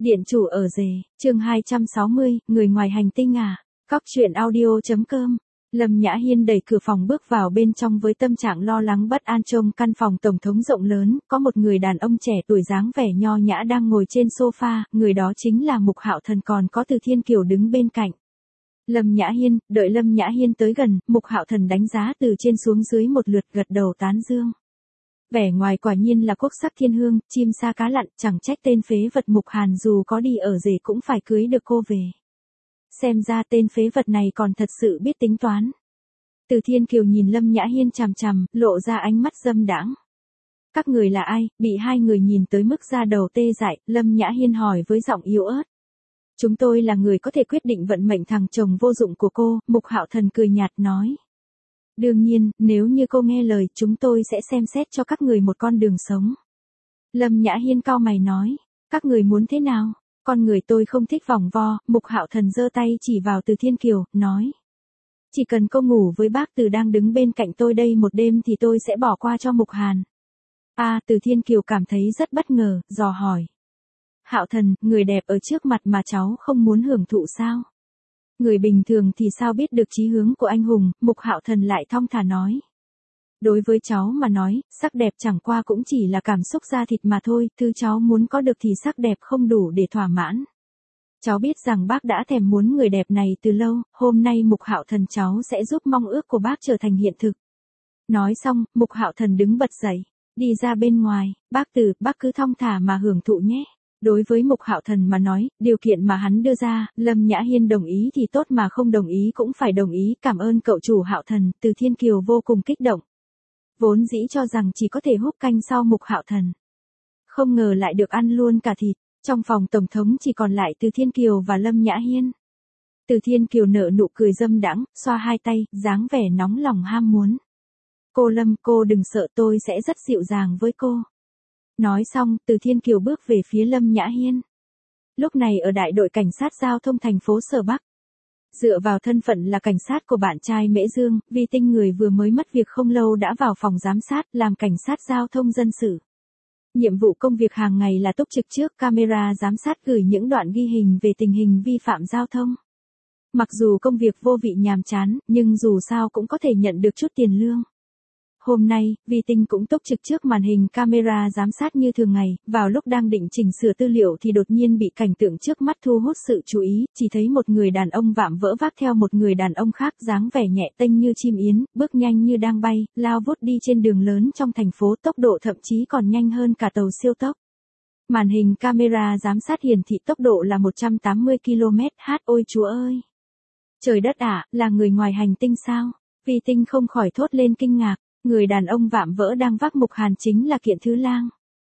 Điện chủ ở rể, chương 260, người ngoài hành tinh à? Cóc truyện audio.com. Lâm Nhã Hiên đẩy cửa phòng bước vào bên trong với tâm trạng lo lắng bất an. Trông căn phòng tổng thống rộng lớn, có một người đàn ông trẻ tuổi dáng vẻ nho nhã đang ngồi trên sofa, người đó chính là Mục Hạo Thần, còn có Từ Thiên Kiều đứng bên cạnh. Lâm Nhã Hiên, đợi Lâm Nhã Hiên tới gần, Mục Hạo Thần đánh giá từ trên xuống dưới một lượt, gật đầu tán dương. Vẻ ngoài quả nhiên là quốc sắc thiên hương, chim sa cá lặn, chẳng trách tên phế vật Mục Hàn dù có đi ở rể cũng phải cưới được cô về. Xem ra tên phế vật này còn thật sự biết tính toán. Từ Thiên Kiều nhìn Lâm Nhã Hiên chằm chằm, lộ ra ánh mắt dâm đãng. Các người là ai? Bị hai người nhìn tới mức da đầu tê dại, Lâm Nhã Hiên hỏi với giọng yếu ớt. Chúng tôi là người có thể quyết định vận mệnh thằng chồng vô dụng của cô, Mục Hạo Thần cười nhạt nói. Đương nhiên, nếu như cô nghe lời, chúng tôi sẽ xem xét cho các người một con đường sống. Lâm Nhã Hiên cau mày nói, các người muốn thế nào? Con người tôi không thích vòng vo, Mục Hạo Thần giơ tay chỉ vào Từ Thiên Kiều, nói. Chỉ cần cô ngủ với bác Từ đang đứng bên cạnh tôi đây một đêm thì tôi sẽ bỏ qua cho Mục Hàn. Từ Thiên Kiều cảm thấy rất bất ngờ, dò hỏi. Hạo Thần, người đẹp ở trước mặt mà cháu không muốn hưởng thụ sao? Người bình thường thì sao biết được chí hướng của anh hùng, Mục Hạo Thần lại thong thả nói. Đối với cháu mà nói, sắc đẹp chẳng qua cũng chỉ là cảm xúc da thịt mà thôi, thứ cháu muốn có được thì sắc đẹp không đủ để thỏa mãn. Cháu biết rằng bác đã thèm muốn người đẹp này từ lâu, hôm nay Mục Hạo Thần cháu sẽ giúp mong ước của bác trở thành hiện thực. Nói xong, Mục Hạo Thần đứng bật dậy, đi ra bên ngoài, bác Từ, bác cứ thong thả mà hưởng thụ nhé. Đối với Mục Hạo Thần mà nói, điều kiện mà hắn đưa ra, Lâm Nhã Hiên đồng ý thì tốt mà không đồng ý cũng phải đồng ý, cảm ơn cậu chủ Hạo Thần, Từ Thiên Kiều vô cùng kích động. Vốn dĩ cho rằng chỉ có thể húp canh sau Mục Hạo Thần. Không ngờ lại được ăn luôn cả thịt, trong phòng tổng thống chỉ còn lại Từ Thiên Kiều và Lâm Nhã Hiên. Từ Thiên Kiều nở nụ cười dâm đãng, xoa hai tay, dáng vẻ nóng lòng ham muốn. Cô Lâm, cô đừng sợ, tôi sẽ rất dịu dàng với cô. Nói xong, Từ Thiên Kiều bước về phía Lâm Nhã Hiên. Lúc này ở đại đội cảnh sát giao thông thành phố Sở Bắc. Dựa vào thân phận là cảnh sát của bạn trai Mễ Dương, Vi Tinh người vừa mới mất việc không lâu đã vào phòng giám sát làm cảnh sát giao thông dân sự. Nhiệm vụ công việc hàng ngày là túc trực trước camera giám sát gửi những đoạn ghi hình về tình hình vi phạm giao thông. Mặc dù công việc vô vị nhàm chán, nhưng dù sao cũng có thể nhận được chút tiền lương. Hôm nay, Vi Tinh cũng túc trực trước màn hình camera giám sát như thường ngày, vào lúc đang định chỉnh sửa tư liệu thì đột nhiên bị cảnh tượng trước mắt thu hút sự chú ý, chỉ thấy một người đàn ông vạm vỡ vác theo một người đàn ông khác dáng vẻ nhẹ tênh như chim yến, bước nhanh như đang bay, lao vút đi trên đường lớn trong thành phố, tốc độ thậm chí còn nhanh hơn cả tàu siêu tốc. Màn hình camera giám sát hiển thị tốc độ là 180 km/h, ôi chúa ơi! Trời đất ạ, là người ngoài hành tinh sao? Vi Tinh không khỏi thốt lên kinh ngạc. Người đàn ông vạm vỡ đang vác Mục Hàn chính là Kiện Thứ Lang.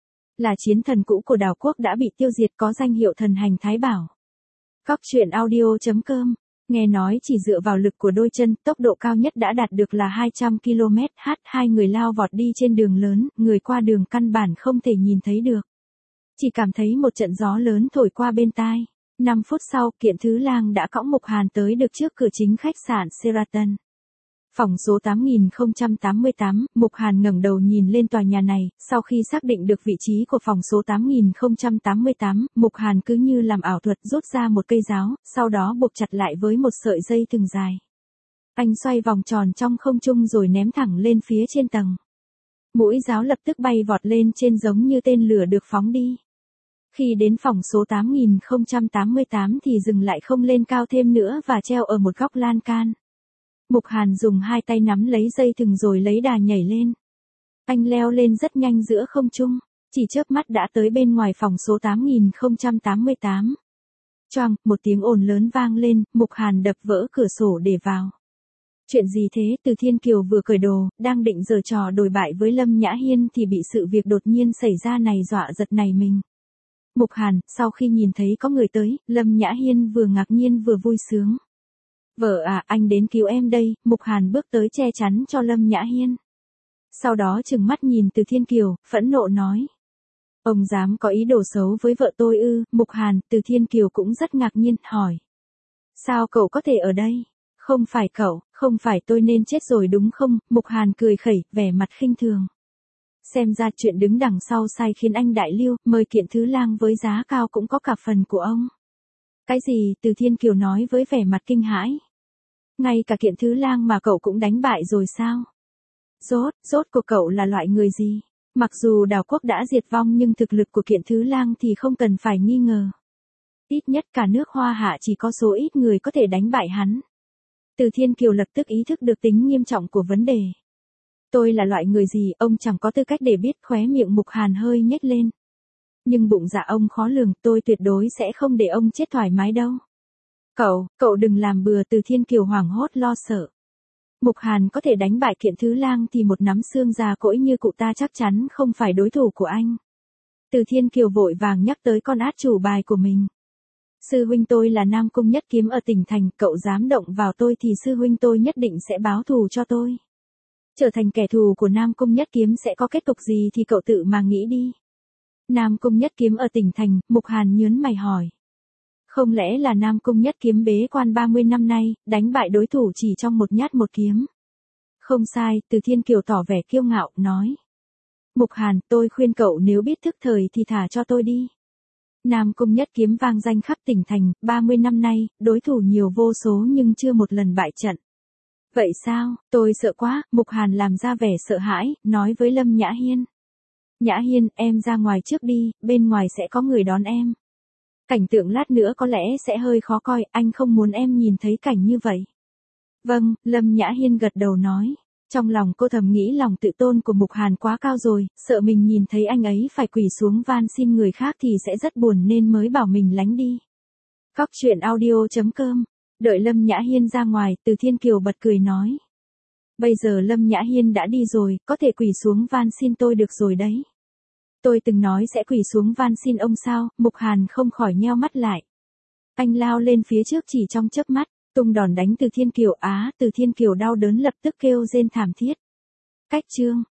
Là chiến thần cũ của đảo quốc đã bị tiêu diệt, có danh hiệu thần hành Thái Bảo. Cóc truyện audio.com. Nghe nói chỉ dựa vào lực của đôi chân, tốc độ cao nhất đã đạt được là 200 km/h, hai người lao vọt đi trên đường lớn, người qua đường căn bản không thể nhìn thấy được. Chỉ cảm thấy một trận gió lớn thổi qua bên tai. 5 phút sau, Kiện Thứ Lang đã cõng Mục Hàn tới được trước cửa chính khách sạn Sheraton. Phòng số 8088, Mục Hàn ngẩng đầu nhìn lên tòa nhà này, sau khi xác định được vị trí của phòng số 8088, Mục Hàn cứ như làm ảo thuật rút ra một cây giáo, sau đó buộc chặt lại với một sợi dây thừng dài. Anh xoay vòng tròn trong không trung rồi ném thẳng lên phía trên tầng. Mũi giáo lập tức bay vọt lên trên giống như tên lửa được phóng đi. Khi đến phòng số 8088 thì dừng lại không lên cao thêm nữa và treo ở một góc lan can. Mục Hàn dùng hai tay nắm lấy dây thừng rồi lấy đà nhảy lên. Anh leo lên rất nhanh giữa không trung, chỉ chớp mắt đã tới bên ngoài phòng số 8088. Choang, một tiếng ồn lớn vang lên, Mục Hàn đập vỡ cửa sổ để vào. Chuyện gì thế? Từ Thiên Kiều vừa cởi đồ, đang định giở trò đồi bại với Lâm Nhã Hiên thì bị sự việc đột nhiên xảy ra này dọa giật nảy mình. Mục Hàn, sau khi nhìn thấy có người tới, Lâm Nhã Hiên vừa ngạc nhiên vừa vui sướng. Vợ à, anh đến cứu em đây, Mục Hàn bước tới che chắn cho Lâm Nhã Hiên. Sau đó trừng mắt nhìn Từ Thiên Kiều, phẫn nộ nói. Ông dám có ý đồ xấu với vợ tôi ư? Mục Hàn, Từ Thiên Kiều cũng rất ngạc nhiên, hỏi. Sao cậu có thể ở đây? Không phải cậu, không phải tôi nên chết rồi đúng không? Mục Hàn cười khẩy, vẻ mặt khinh thường. Xem ra chuyện đứng đằng sau sai khiến anh đại lưu, mời Kiện Thứ Lang với giá cao cũng có cả phần của ông. Cái gì? Từ Thiên Kiều nói với vẻ mặt kinh hãi. Ngay cả Kiện Thứ Lang mà cậu cũng đánh bại rồi sao? Rốt của cậu là loại người gì? Mặc dù đảo quốc đã diệt vong nhưng thực lực của Kiện Thứ Lang thì không cần phải nghi ngờ. Ít nhất cả nước Hoa Hạ chỉ có số ít người có thể đánh bại hắn. Từ Thiên Kiều lập tức ý thức được tính nghiêm trọng của vấn đề. Tôi là loại người gì, ông chẳng có tư cách để biết, khóe miệng Mục Hàn hơi nhếch lên. Nhưng bụng dạ ông khó lường, tôi tuyệt đối sẽ không để ông chết thoải mái đâu. Cậu đừng làm bừa. Từ Thiên Kiều hoảng hốt lo sợ. Mục Hàn có thể đánh bại Kiện Thứ Lang thì một nắm xương già cỗi như cụ ta chắc chắn không phải đối thủ của anh. Từ Thiên Kiều vội vàng nhắc tới con át chủ bài của mình. Sư huynh tôi là Nam Cung Nhất Kiếm ở tỉnh thành, cậu dám động vào tôi thì sư huynh tôi nhất định sẽ báo thù cho tôi. Trở thành kẻ thù của Nam Cung Nhất Kiếm sẽ có kết cục gì thì cậu tự mà nghĩ đi. Nam Cung Nhất Kiếm ở tỉnh thành, Mục Hàn nhớn mày hỏi. Không lẽ là Nam Cung Nhất Kiếm bế quan 30 năm nay, đánh bại đối thủ chỉ trong một nhát một kiếm? Không sai, Từ Thiên Kiều tỏ vẻ kiêu ngạo, nói. Mục Hàn, tôi khuyên cậu nếu biết thức thời thì thả cho tôi đi. Nam Cung Nhất Kiếm vang danh khắp tỉnh thành, 30 năm nay, đối thủ nhiều vô số nhưng chưa một lần bại trận. Vậy sao? Tôi sợ quá. Mục Hàn làm ra vẻ sợ hãi, nói với Lâm Nhã Hiên. Nhã Hiên, em ra ngoài trước đi, bên ngoài sẽ có người đón em. Cảnh tượng lát nữa có lẽ sẽ hơi khó coi, anh không muốn em nhìn thấy cảnh như vậy. Vâng, Lâm Nhã Hiên gật đầu nói. Trong lòng cô thầm nghĩ lòng tự tôn của Mục Hàn quá cao rồi, sợ mình nhìn thấy anh ấy phải quỳ xuống van xin người khác thì sẽ rất buồn nên mới bảo mình lánh đi. Cóc truyện audio.com. Đợi Lâm Nhã Hiên ra ngoài, Từ Thiên Kiều bật cười nói. Bây giờ Lâm Nhã Hiên đã đi rồi, có thể quỳ xuống van xin tôi được rồi đấy. Tôi từng nói sẽ quỳ xuống van xin ông sao? Mục Hàn không khỏi nheo mắt lại. Anh lao lên phía trước chỉ trong chớp mắt, tung đòn đánh Từ Thiên Kiều. Từ Thiên Kiều đau đớn lập tức kêu rên thảm thiết. Cách chương.